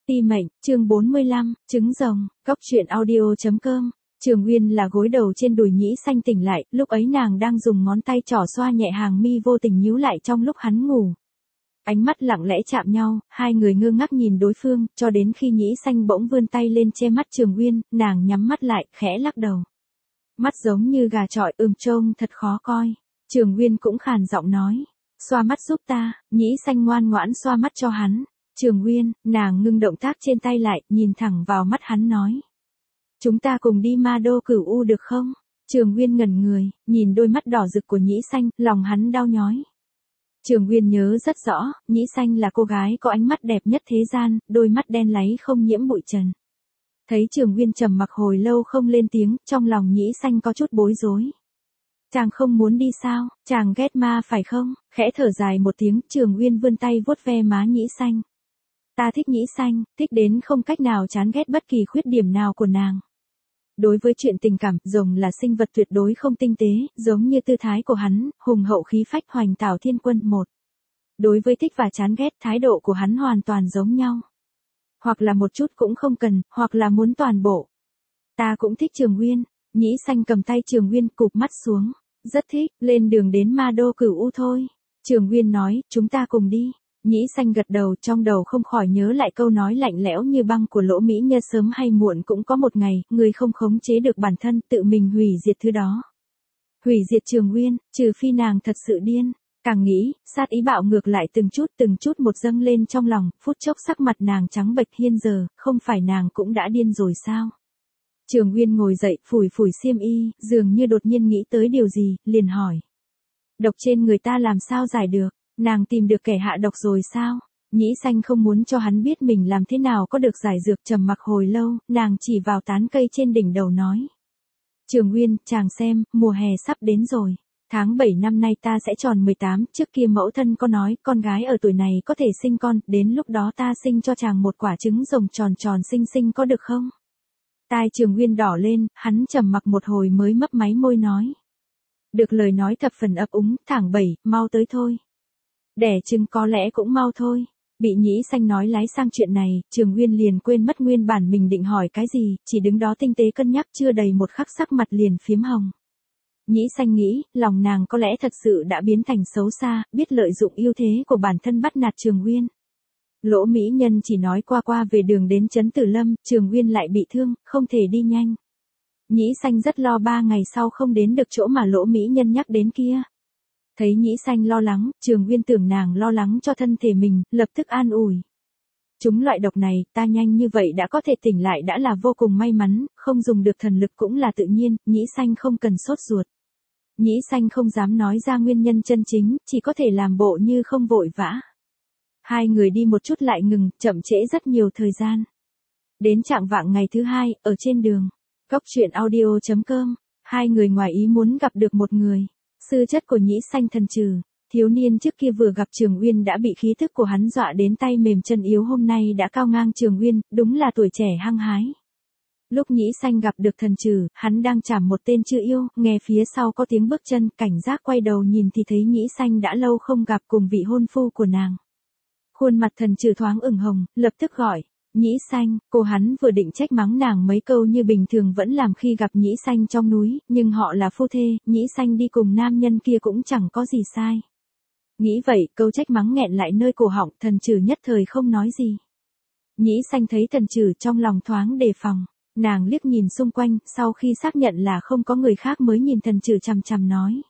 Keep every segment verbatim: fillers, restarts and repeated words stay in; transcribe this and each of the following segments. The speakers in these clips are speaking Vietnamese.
Ti mệnh, chương bốn mươi lăm, trứng rồng, góc truyện audio.com. Trường Uyên là gối đầu trên đùi Nhĩ Xanh tỉnh lại, lúc ấy nàng đang dùng ngón tay trỏ xoa nhẹ hàng mi vô tình nhíu lại trong lúc hắn ngủ. Ánh mắt lặng lẽ chạm nhau, hai người ngơ ngác nhìn đối phương, cho đến khi Nhĩ Xanh bỗng vươn tay lên che mắt Trường Uyên, nàng nhắm mắt lại, khẽ lắc đầu. Mắt giống như gà chọi, ừm trông thật khó coi. Trường Uyên cũng khàn giọng nói, xoa mắt giúp ta. Nhĩ Xanh ngoan ngoãn xoa mắt cho hắn. Trường Uyên, nàng ngưng động tác trên tay lại, nhìn thẳng vào mắt hắn nói. Chúng ta cùng đi Ma Đô Cửu U được không? Trường Uyên ngẩn người, nhìn đôi mắt đỏ rực của Nhĩ Xanh, lòng hắn đau nhói. Trường Uyên nhớ rất rõ, Nhĩ Xanh là cô gái có ánh mắt đẹp nhất thế gian, đôi mắt đen láy không nhiễm bụi trần. Thấy Trường Uyên trầm mặc hồi lâu không lên tiếng, trong lòng Nhĩ Xanh có chút bối rối. Chàng không muốn đi sao, chàng ghét ma phải không? Khẽ thở dài một tiếng, Trường Uyên vươn tay vuốt ve má Nhĩ Xanh. Ta thích Nhĩ Xanh, thích đến không cách nào chán ghét bất kỳ khuyết điểm nào của nàng. Đối với chuyện tình cảm, rồng là sinh vật tuyệt đối không tinh tế, giống như tư thái của hắn, hùng hậu khí phách hoành tảo thiên quân một. Đối với thích và chán ghét, thái độ của hắn hoàn toàn giống nhau. Hoặc là một chút cũng không cần, hoặc là muốn toàn bộ. Ta cũng thích Trường Uyên. Nhĩ Xanh cầm tay Trường Uyên cụp mắt xuống. Rất thích, lên đường đến Ma Đô Cửu U thôi. Trường Uyên nói, chúng ta cùng đi. Nhĩ Xanh gật đầu, trong đầu không khỏi nhớ lại câu nói lạnh lẽo như băng của Lỗ Mỹ Nhân, sớm hay muộn cũng có một ngày, người không khống chế được bản thân, tự mình hủy diệt thứ đó. Hủy diệt Trường Uyên, trừ phi nàng thật sự điên. Càng nghĩ, sát ý bạo ngược lại từng chút từng chút một dâng lên trong lòng, phút chốc sắc mặt nàng trắng bệch. Hiên giờ, không phải nàng cũng đã điên rồi sao? Trường Uyên ngồi dậy, phủi phủi xiêm y, dường như đột nhiên nghĩ tới điều gì, liền hỏi. Độc trên người ta làm sao giải được? Nàng tìm được kẻ hạ độc rồi sao? Nhĩ Xanh không muốn cho hắn biết mình làm thế nào có được giải dược, trầm mặc hồi lâu, nàng chỉ vào tán cây trên đỉnh đầu nói. Trường Uyên, chàng xem, mùa hè sắp đến rồi. Tháng bảy năm nay ta sẽ tròn mười tám, trước kia mẫu thân có nói, con gái ở tuổi này có thể sinh con, đến lúc đó ta sinh cho chàng một quả trứng rồng tròn tròn xinh xinh có được không? Tai Trường Uyên đỏ lên, hắn trầm mặc một hồi mới mấp máy môi nói. Được, lời nói thập phần ấp úng, tháng bảy, mau tới thôi. Đẻ trứng có lẽ cũng mau thôi. Bị Nhĩ Xanh nói lái sang chuyện này, Trường Uyên liền quên mất nguyên bản mình định hỏi cái gì, chỉ đứng đó tinh tế cân nhắc, chưa đầy một khắc sắc mặt liền phiếm hồng. Nhĩ Xanh nghĩ, lòng nàng có lẽ thật sự đã biến thành xấu xa, biết lợi dụng ưu thế của bản thân bắt nạt Trường Uyên. Lỗ Mỹ Nhân chỉ nói qua qua về đường đến Trấn Tử Lâm, Trường Uyên lại bị thương, không thể đi nhanh. Nhĩ Xanh rất lo ba ngày sau không đến được chỗ mà Lỗ Mỹ Nhân nhắc đến kia. Thấy Nhĩ Xanh lo lắng, Trường Uyên tưởng nàng lo lắng cho thân thể mình, lập tức an ủi. Chúng loại độc này, ta nhanh như vậy đã có thể tỉnh lại đã là vô cùng may mắn, không dùng được thần lực cũng là tự nhiên, Nhĩ Xanh không cần sốt ruột. Nhĩ Xanh không dám nói ra nguyên nhân chân chính, chỉ có thể làm bộ như không vội vã. Hai người đi một chút lại ngừng, chậm trễ rất nhiều thời gian. Đến chạng vạng ngày thứ hai, ở trên đường, góc truyện audio.com, hai người ngoài ý muốn gặp được một người. Sư chất của Nhĩ Xanh Thần Trừ, thiếu niên trước kia vừa gặp Trường Uyên đã bị khí thức của hắn dọa đến tay mềm chân yếu, hôm nay đã cao ngang Trường Uyên, đúng là tuổi trẻ hăng hái. Lúc Nhĩ Xanh gặp được Thần Trừ, hắn đang chảm một tên chưa yêu, nghe phía sau có tiếng bước chân, cảnh giác quay đầu nhìn thì thấy Nhĩ Xanh đã lâu không gặp cùng vị hôn phu của nàng. Khuôn mặt Thần Trừ thoáng ửng hồng, lập tức gọi. Nhĩ Xanh, cô hắn vừa định trách mắng nàng mấy câu như bình thường vẫn làm khi gặp Nhĩ Xanh trong núi, nhưng họ là phu thê, Nhĩ Xanh đi cùng nam nhân kia cũng chẳng có gì sai. Nghĩ vậy, câu trách mắng nghẹn lại nơi cổ họng, Thần Trừ nhất thời không nói gì. Nhĩ Xanh thấy Thần Trừ trong lòng thoáng đề phòng, nàng liếc nhìn xung quanh, sau khi xác nhận là không có người khác mới nhìn Thần Trừ chằm chằm nói.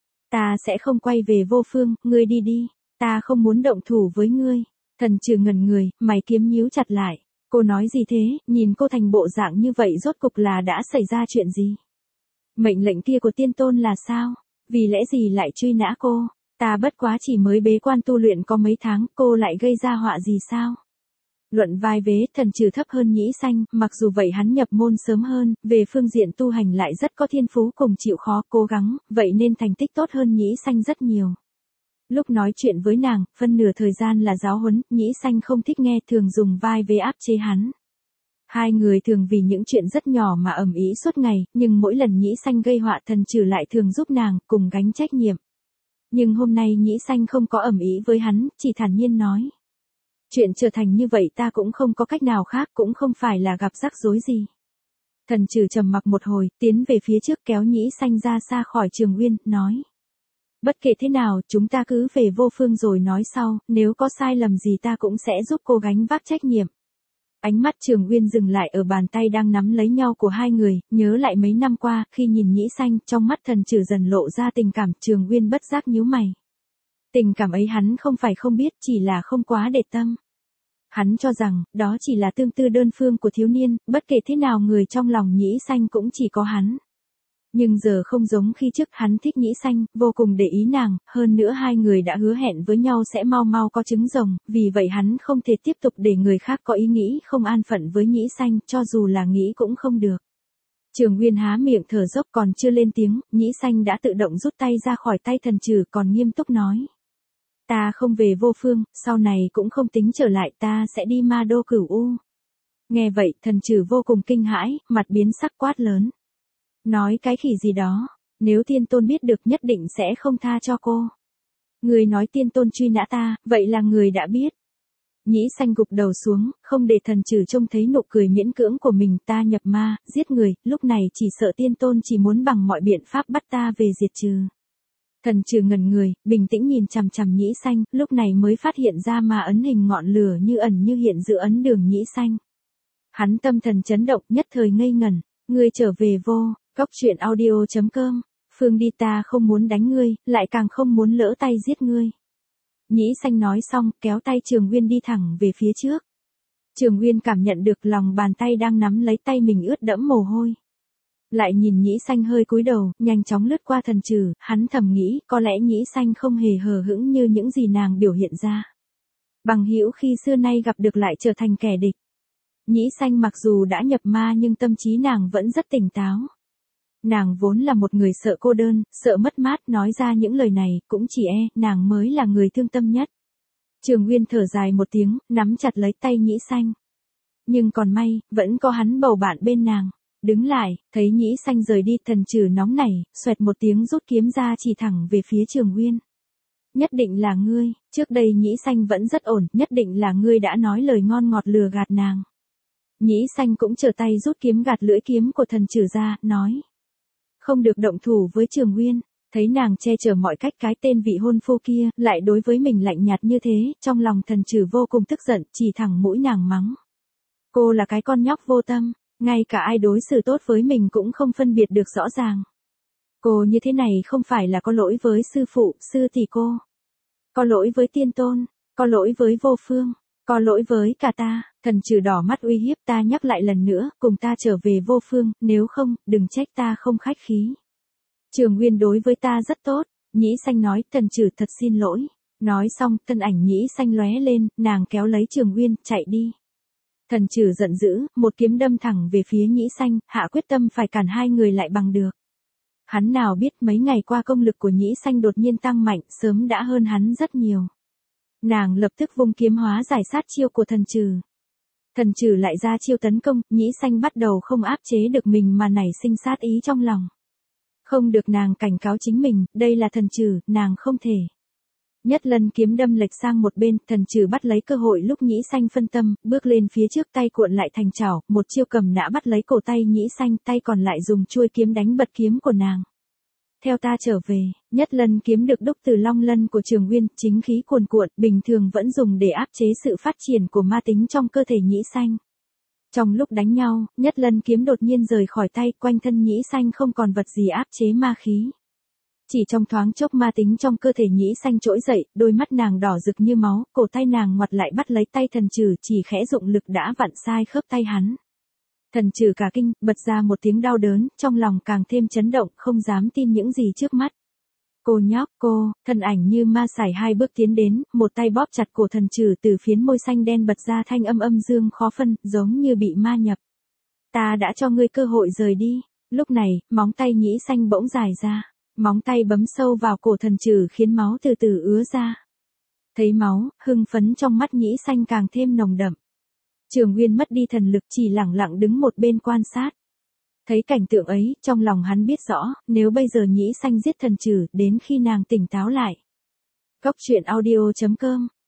Ta sẽ không quay về Vô Phương, ngươi đi đi, ta không muốn động thủ với ngươi. Thần Trừ ngẩn người, mày kiếm nhíu chặt lại. Cô nói gì thế, nhìn cô thành bộ dạng như vậy rốt cục là đã xảy ra chuyện gì? Mệnh lệnh kia của tiên tôn là sao? Vì lẽ gì lại truy nã cô? Ta bất quá chỉ mới bế quan tu luyện có mấy tháng, cô lại gây ra họa gì sao? Luận vai vế, Thần Trừ thấp hơn Nhĩ Xanh, mặc dù vậy hắn nhập môn sớm hơn, về phương diện tu hành lại rất có thiên phú cùng chịu khó cố gắng, vậy nên thành tích tốt hơn Nhĩ Xanh rất nhiều. Lúc nói chuyện với nàng, phân nửa thời gian là giáo huấn, Nhĩ Xanh không thích nghe, thường dùng vai vế áp chế hắn. Hai người thường vì những chuyện rất nhỏ mà ầm ĩ suốt ngày, nhưng mỗi lần Nhĩ Xanh gây họa Thần Trừ lại thường giúp nàng, cùng gánh trách nhiệm. Nhưng hôm nay Nhĩ Xanh không có ẩm ý với hắn, chỉ thản nhiên nói. Chuyện trở thành như vậy ta cũng không có cách nào khác, cũng không phải là gặp rắc rối gì. Thần trừ trầm mặc một hồi, tiến về phía trước kéo Nhĩ Xanh ra xa khỏi Trường Uyên, nói. Bất kể thế nào, chúng ta cứ về Vô Phương rồi nói sau, nếu có sai lầm gì ta cũng sẽ giúp cô gánh vác trách nhiệm. Ánh mắt Trường Uyên dừng lại ở bàn tay đang nắm lấy nhau của hai người, nhớ lại mấy năm qua, khi nhìn Nhĩ Xanh, trong mắt thần trừ dần lộ ra tình cảm, Trường Uyên bất giác nhíu mày. Tình cảm ấy hắn không phải không biết, chỉ là không quá để tâm. Hắn cho rằng, đó chỉ là tương tư đơn phương của thiếu niên, bất kể thế nào người trong lòng Nhĩ Xanh cũng chỉ có hắn. Nhưng giờ không giống khi trước, hắn thích Nhĩ Xanh, vô cùng để ý nàng, hơn nữa hai người đã hứa hẹn với nhau sẽ mau mau có trứng rồng, vì vậy hắn không thể tiếp tục để người khác có ý nghĩ không an phận với Nhĩ Xanh, cho dù là nghĩ cũng không được. Trường Uyên há miệng thở dốc, còn chưa lên tiếng, Nhĩ Xanh đã tự động rút tay ra khỏi tay thần trừ, còn nghiêm túc nói. Ta không về Vô Phương, sau này cũng không tính trở lại, ta sẽ đi Ma Đô Cửu U. Nghe vậy, thần trừ vô cùng kinh hãi, mặt biến sắc quát lớn. Nói cái khỉ gì đó, nếu tiên tôn biết được nhất định sẽ không tha cho cô. Người nói tiên tôn truy nã ta, vậy là người đã biết. Nhĩ Xanh gục đầu xuống, không để thần trừ trông thấy nụ cười miễn cưỡng của mình, ta nhập ma, giết người, lúc này chỉ sợ tiên tôn chỉ muốn bằng mọi biện pháp bắt ta về diệt trừ. Thần trừ ngẩn người, bình tĩnh nhìn chằm chằm Nhĩ Xanh, lúc này mới phát hiện ra ma ấn hình ngọn lửa như ẩn như hiện giữa ấn đường Nhĩ Xanh. Hắn tâm thần chấn động, nhất thời ngây ngẩn, ngươi trở về vô, góc truyện audio chấm com, Phương đi, ta không muốn đánh ngươi, lại càng không muốn lỡ tay giết ngươi. Nhĩ Xanh nói xong, kéo tay Trường Uyên đi thẳng về phía trước. Trường Uyên cảm nhận được lòng bàn tay đang nắm lấy tay mình ướt đẫm mồ hôi. Lại nhìn Nhĩ Xanh hơi cúi đầu, nhanh chóng lướt qua thần trừ, hắn thầm nghĩ, có lẽ Nhĩ Xanh không hề hờ hững như những gì nàng biểu hiện ra. Bằng hữu khi xưa nay gặp được lại trở thành kẻ địch. Nhĩ Xanh mặc dù đã nhập ma nhưng tâm trí nàng vẫn rất tỉnh táo. Nàng vốn là một người sợ cô đơn, sợ mất mát, nói ra những lời này, cũng chỉ e, nàng mới là người thương tâm nhất. Trường Uyên thở dài một tiếng, nắm chặt lấy tay Nhĩ Xanh. Nhưng còn may, vẫn có hắn bầu bạn bên nàng. Đứng lại, thấy Nhĩ Xanh rời đi, thần trừ nóng nảy, xoẹt một tiếng rút kiếm ra chỉ thẳng về phía Trường Uyên. Nhất định là ngươi, trước đây Nhĩ Xanh vẫn rất ổn, nhất định là ngươi đã nói lời ngon ngọt lừa gạt nàng. Nhĩ Xanh cũng trở tay rút kiếm gạt lưỡi kiếm của thần trừ ra, nói. Không được động thủ với Trường Uyên, thấy nàng che chở mọi cách, cái tên vị hôn phu kia, lại đối với mình lạnh nhạt như thế, trong lòng thần trừ vô cùng tức giận, chỉ thẳng mũi nàng mắng. Cô là cái con nhóc vô tâm, ngay cả ai đối xử tốt với mình cũng không phân biệt được rõ ràng. Cô như thế này không phải là có lỗi với sư phụ, sư tỷ cô. Có lỗi với tiên tôn, có lỗi với Vô Phương, có lỗi với cả ta. Thần trừ đỏ mắt uy hiếp, ta nhắc lại lần nữa, cùng ta trở về Vô Phương, nếu không, đừng trách ta không khách khí. Trường Uyên đối với ta rất tốt, Nhĩ Xanh nói, thần trừ thật xin lỗi. Nói xong, thân ảnh Nhĩ Xanh lóe lên, nàng kéo lấy Trường Uyên, chạy đi. Thần trừ giận dữ, một kiếm đâm thẳng về phía Nhĩ Xanh, hạ quyết tâm phải cản hai người lại bằng được. Hắn nào biết mấy ngày qua công lực của Nhĩ Xanh đột nhiên tăng mạnh, sớm đã hơn hắn rất nhiều. Nàng lập tức vung kiếm hóa giải sát chiêu của thần trừ. Thần trừ lại ra chiêu tấn công, Nhĩ Xanh bắt đầu không áp chế được mình mà nảy sinh sát ý trong lòng. Không được, nàng cảnh cáo chính mình, đây là thần trừ, nàng không thể. Nhất lần kiếm đâm lệch sang một bên, thần trừ bắt lấy cơ hội lúc Nhĩ Xanh phân tâm, bước lên phía trước, tay cuộn lại thành chảo, một chiêu cầm nã bắt lấy cổ tay Nhĩ Xanh, tay còn lại dùng chuôi kiếm đánh bật kiếm của nàng. Theo ta trở về, nhất lần kiếm được đúc từ long lân của Trường Uyên, chính khí cuồn cuộn, bình thường vẫn dùng để áp chế sự phát triển của ma tính trong cơ thể Nhĩ Xanh. Trong lúc đánh nhau, nhất lần kiếm đột nhiên rời khỏi tay, quanh thân Nhĩ Xanh không còn vật gì áp chế ma khí. Chỉ trong thoáng chốc ma tính trong cơ thể Nhĩ Xanh trỗi dậy, đôi mắt nàng đỏ rực như máu, cổ tay nàng ngoặt lại bắt lấy tay thần trừ, chỉ khẽ dụng lực đã vặn sai khớp tay hắn. Thần trừ cả kinh, bật ra một tiếng đau đớn, trong lòng càng thêm chấn động, không dám tin những gì trước mắt. Cô nhóc, cô, thân ảnh như ma sải hai bước tiến đến, một tay bóp chặt cổ thần trừ, từ phiến môi xanh đen bật ra thanh âm âm dương khó phân, giống như bị ma nhập. Ta đã cho ngươi cơ hội rời đi. Lúc này, móng tay Nhĩ Xanh bỗng dài ra. Móng tay bấm sâu vào cổ thần trừ khiến máu từ từ ứa ra. Thấy máu, hưng phấn trong mắt Nhĩ Xanh càng thêm nồng đậm. Trường Uyên mất đi thần lực, chỉ lẳng lặng đứng một bên quan sát. Thấy cảnh tượng ấy, trong lòng hắn biết rõ, nếu bây giờ Nhĩ Xanh giết thần trừ, đến khi nàng tỉnh táo lại. Góc truyện audio chấm com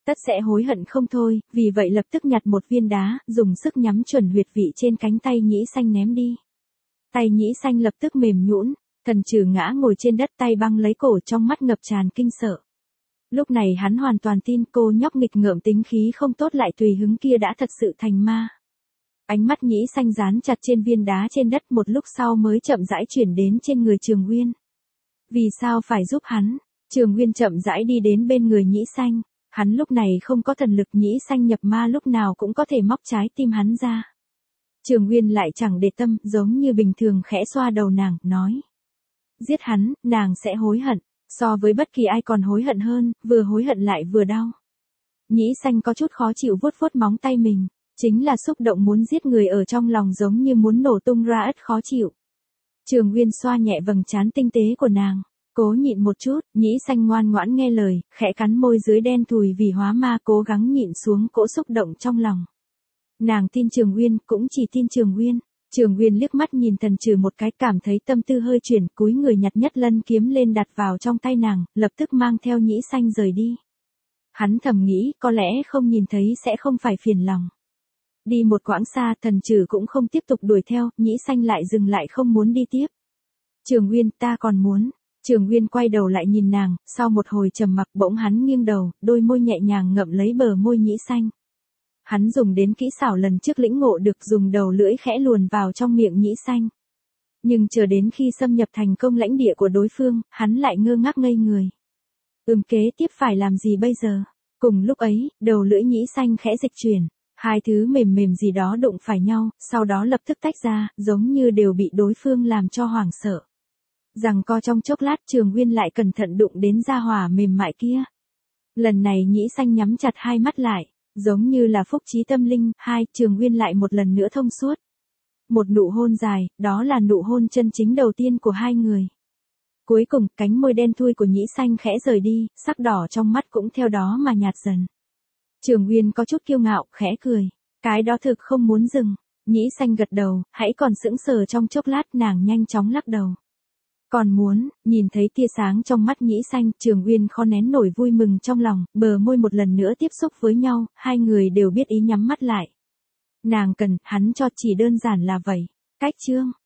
tất sẽ hối hận không thôi, vì vậy lập tức nhặt một viên đá, dùng sức nhắm chuẩn huyệt vị trên cánh tay Nhĩ Xanh ném đi. Tay Nhĩ Xanh lập tức mềm nhũn, Thần Trừ ngã ngồi trên đất tay băng lấy cổ, trong mắt ngập tràn kinh sợ. Lúc này hắn hoàn toàn tin cô nhóc nghịch ngợm tính khí không tốt lại tùy hứng kia đã thật sự thành ma. Ánh mắt Nhĩ Xanh dán chặt trên viên đá trên đất, một lúc sau mới chậm rãi chuyển đến trên người Trường Uyên. Vì sao phải giúp hắn? Trường Uyên chậm rãi đi đến bên người Nhĩ Xanh. Hắn lúc này không có thần lực, Nhĩ Xanh nhập ma lúc nào cũng có thể móc trái tim hắn ra. Trường Uyên lại chẳng để tâm, giống như bình thường khẽ xoa đầu nàng, nói. Giết hắn, nàng sẽ hối hận. So với bất kỳ ai còn hối hận hơn, vừa hối hận lại vừa đau. Nhĩ Xanh có chút khó chịu vuốt vuốt móng tay mình. Chính là xúc động muốn giết người ở trong lòng giống như muốn nổ tung ra ất khó chịu. Trường Uyên xoa nhẹ vầng trán tinh tế của nàng. Cố nhịn một chút, Nhĩ Xanh ngoan ngoãn nghe lời, khẽ cắn môi dưới đen thùi vì hóa ma, cố gắng nhịn xuống cỗ xúc động trong lòng. Nàng tin Trường Uyên, cũng chỉ tin Trường Uyên. Trường Uyên liếc mắt nhìn Thần Trừ một cái, cảm thấy tâm tư hơi chuyển, cúi người nhặt nhất lân kiếm lên đặt vào trong tay nàng, lập tức mang theo Nhĩ Xanh rời đi. Hắn thầm nghĩ, có lẽ không nhìn thấy sẽ không phải phiền lòng. Đi một quãng xa, Thần Trừ cũng không tiếp tục đuổi theo, Nhĩ Xanh lại dừng lại không muốn đi tiếp. Trường Uyên, ta còn muốn. Trường Uyên quay đầu lại nhìn nàng, sau một hồi trầm mặc bỗng hắn nghiêng đầu, đôi môi nhẹ nhàng ngậm lấy bờ môi Nhĩ Xanh. Hắn dùng đến kỹ xảo lần trước lĩnh ngộ được, dùng đầu lưỡi khẽ luồn vào trong miệng Nhĩ Xanh. Nhưng chờ đến khi xâm nhập thành công lãnh địa của đối phương, hắn lại ngơ ngác ngây người. Ừm, kế tiếp phải làm gì bây giờ? Cùng lúc ấy, đầu lưỡi Nhĩ Xanh khẽ dịch chuyển. Hai thứ mềm mềm gì đó đụng phải nhau, sau đó lập tức tách ra, giống như đều bị đối phương làm cho hoảng sợ. Giằng co trong chốc lát, Trường Uyên lại cẩn thận đụng đến gia hỏa mềm mại kia. Lần này Nhĩ Xanh nhắm chặt hai mắt lại, giống như là phúc trí tâm linh. Hai, Trường Uyên lại một lần nữa thông suốt. Một nụ hôn dài, đó là nụ hôn chân chính đầu tiên của hai người. Cuối cùng, cánh môi đen thui của Nhĩ Xanh khẽ rời đi, sắc đỏ trong mắt cũng theo đó mà nhạt dần. Trường Uyên có chút kiêu ngạo, khẽ cười. Cái đó thực không muốn dừng. Nhĩ Xanh gật đầu, hãy còn sững sờ trong chốc lát, nàng nhanh chóng lắc đầu. Còn muốn, nhìn thấy tia sáng trong mắt Nhĩ Xanh, Trường Uyên khó nén nổi vui mừng trong lòng, bờ môi một lần nữa tiếp xúc với nhau, hai người đều biết ý nhắm mắt lại. Nàng cần, hắn cho, chỉ đơn giản là vậy. Cách chương.